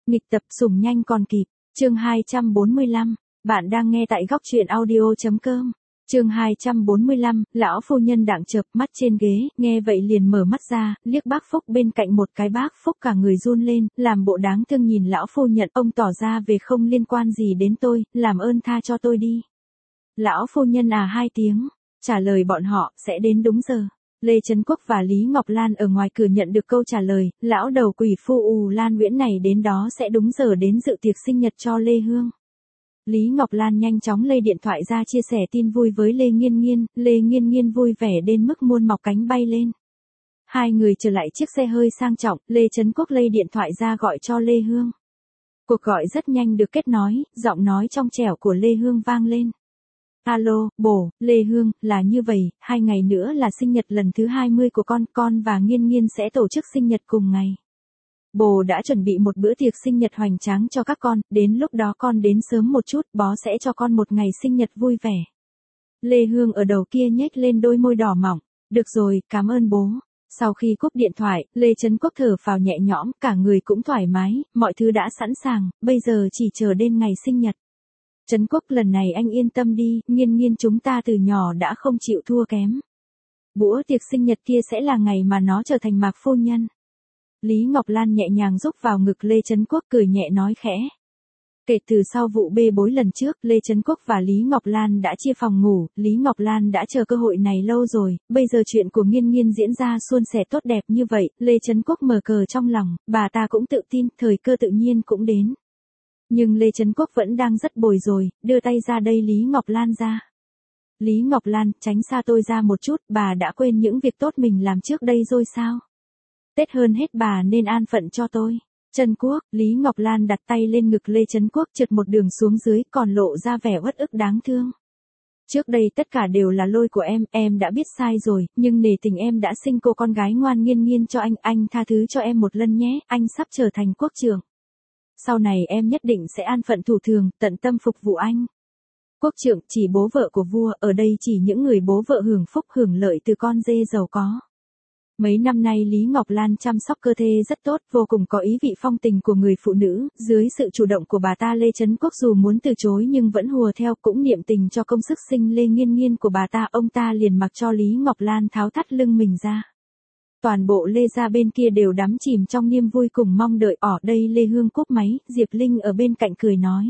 Nghịch tập sủng nhanh còn kịp. Chương 245. Bạn đang nghe tại góc truyện audio.com. Chương 245, lão phu nhân đạng chợp mắt trên ghế, nghe vậy liền mở mắt ra, liếc bác Phúc bên cạnh một cái. Bác Phúc cả người run lên, làm bộ đáng thương nhìn lão phu nhân, ông tỏ ra về không liên quan gì đến tôi, làm ơn tha cho tôi đi. Lão phu nhân à 2 tiếng, trả lời bọn họ, sẽ đến đúng giờ. Lê Trấn Quốc và Lý Ngọc Lan ở ngoài cửa nhận được câu trả lời, lão đầu quỷ phu Lan Nguyễn này đến đó sẽ đúng giờ đến dự tiệc sinh nhật cho Lê Hương. Lý Ngọc Lan nhanh chóng lấy điện thoại ra chia sẻ tin vui với Lê Nghiên Nghiên, Lê Nghiên Nghiên vui vẻ đến mức muôn mọc cánh bay lên. Hai người trở lại chiếc xe hơi sang trọng, Lê Trấn Quốc lấy điện thoại ra gọi cho Lê Hương. Cuộc gọi rất nhanh được kết nối, giọng nói trong trẻo của Lê Hương vang lên. Alo, bố, Lê Hương, là như vậy, 2 ngày nữa là sinh nhật lần thứ 20 của con và Nghiên Nghiên sẽ tổ chức sinh nhật cùng ngày. Bố đã chuẩn bị một bữa tiệc sinh nhật hoành tráng cho các con, đến lúc đó con đến sớm một chút, bố sẽ cho con một ngày sinh nhật vui vẻ. Lê Hương ở đầu kia nhếch lên đôi môi đỏ mỏng, được rồi, cảm ơn bố. Sau khi cúp điện thoại, Lê Trấn Quốc thở phào nhẹ nhõm, cả người cũng thoải mái, mọi thứ đã sẵn sàng, bây giờ chỉ chờ đến ngày sinh nhật. Trấn Quốc lần này anh yên tâm đi, Nghiên Nghiên chúng ta từ nhỏ đã không chịu thua kém. Bữa tiệc sinh nhật kia sẽ là ngày mà nó trở thành Mạc phu nhân. Lý Ngọc Lan nhẹ nhàng rúc vào ngực Lê Trấn Quốc cười nhẹ nói khẽ. Kể từ sau vụ bê bối lần trước, Lê Trấn Quốc và Lý Ngọc Lan đã chia phòng ngủ, Lý Ngọc Lan đã chờ cơ hội này lâu rồi, bây giờ chuyện của Nghiên Nghiên diễn ra suôn sẻ tốt đẹp như vậy, Lê Trấn Quốc mở cờ trong lòng, bà ta cũng tự tin, thời cơ tự nhiên cũng đến. Nhưng Lê Trấn Quốc vẫn đang rất bồi rồi, đưa tay ra đây Lý Ngọc Lan ra. Lý Ngọc Lan, tránh xa tôi ra một chút, bà đã quên những việc tốt mình làm trước đây rồi sao? Tết hơn hết bà nên an phận cho tôi. Trấn Quốc, Lý Ngọc Lan đặt tay lên ngực Lê Trấn Quốc trượt một đường xuống dưới còn lộ ra vẻ uất ức đáng thương. Trước đây tất cả đều là lỗi của em đã biết sai rồi, nhưng nể tình em đã sinh cô con gái ngoan Nghiên Nghiên cho anh tha thứ cho em một lần nhé, anh sắp trở thành quốc trưởng. Sau này em nhất định sẽ an phận thủ thường, tận tâm phục vụ anh. Quốc trưởng chỉ bố vợ của vua, ở đây chỉ những người bố vợ hưởng phúc hưởng lợi từ con dê giàu có. Mấy năm nay Lý Ngọc Lan chăm sóc cơ thể rất tốt, vô cùng có ý vị phong tình của người phụ nữ, dưới sự chủ động của bà ta Lê Trấn Quốc dù muốn từ chối nhưng vẫn hùa theo, cũng niệm tình cho công sức sinh Lê Nghiên Nghiên của bà ta, ông ta liền mặc cho Lý Ngọc Lan tháo thắt lưng mình ra. Toàn bộ Lê gia bên kia đều đắm chìm trong niềm vui cùng mong đợi. Ở đây Lê Hương cúp máy, Diệp Linh ở bên cạnh cười nói.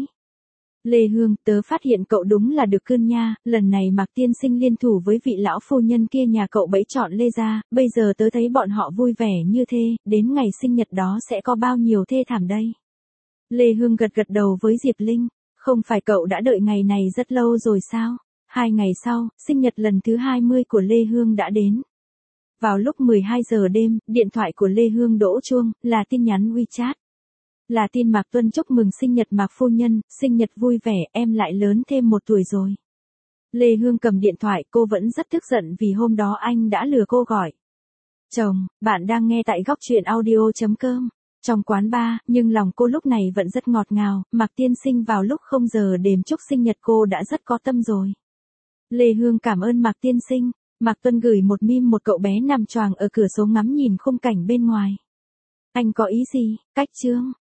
Lê Hương, tớ phát hiện cậu đúng là được cưng nha, lần này Mạc tiên sinh liên thủ với vị lão phu nhân kia nhà cậu bẫy chọn Lê gia, bây giờ tớ thấy bọn họ vui vẻ như thế, đến ngày sinh nhật đó sẽ có bao nhiêu thê thảm đây. Lê Hương gật gật đầu với Diệp Linh, không phải cậu đã đợi ngày này rất lâu rồi sao? 2 ngày sau, sinh nhật lần thứ 20 của Lê Hương đã đến. Vào lúc 12 giờ đêm, điện thoại của Lê Hương đổ chuông, là tin nhắn WeChat. Là tin Mạc Tuân chúc mừng sinh nhật Mạc phu nhân, sinh nhật vui vẻ, em lại lớn thêm 1 tuổi rồi. Lê Hương cầm điện thoại, cô vẫn rất tức giận vì hôm đó anh đã lừa cô gọi. Chồng, bạn đang nghe tại góc truyện audio.com. Trong quán bar, nhưng lòng cô lúc này vẫn rất ngọt ngào, Mạc tiên sinh vào lúc 0 giờ đêm chúc sinh nhật cô đã rất có tâm rồi. Lê Hương cảm ơn Mạc tiên sinh. Mạc Tuân gửi một meme một cậu bé nằm choàng ở cửa sổ ngắm nhìn khung cảnh bên ngoài. Anh có ý gì? Cách chương.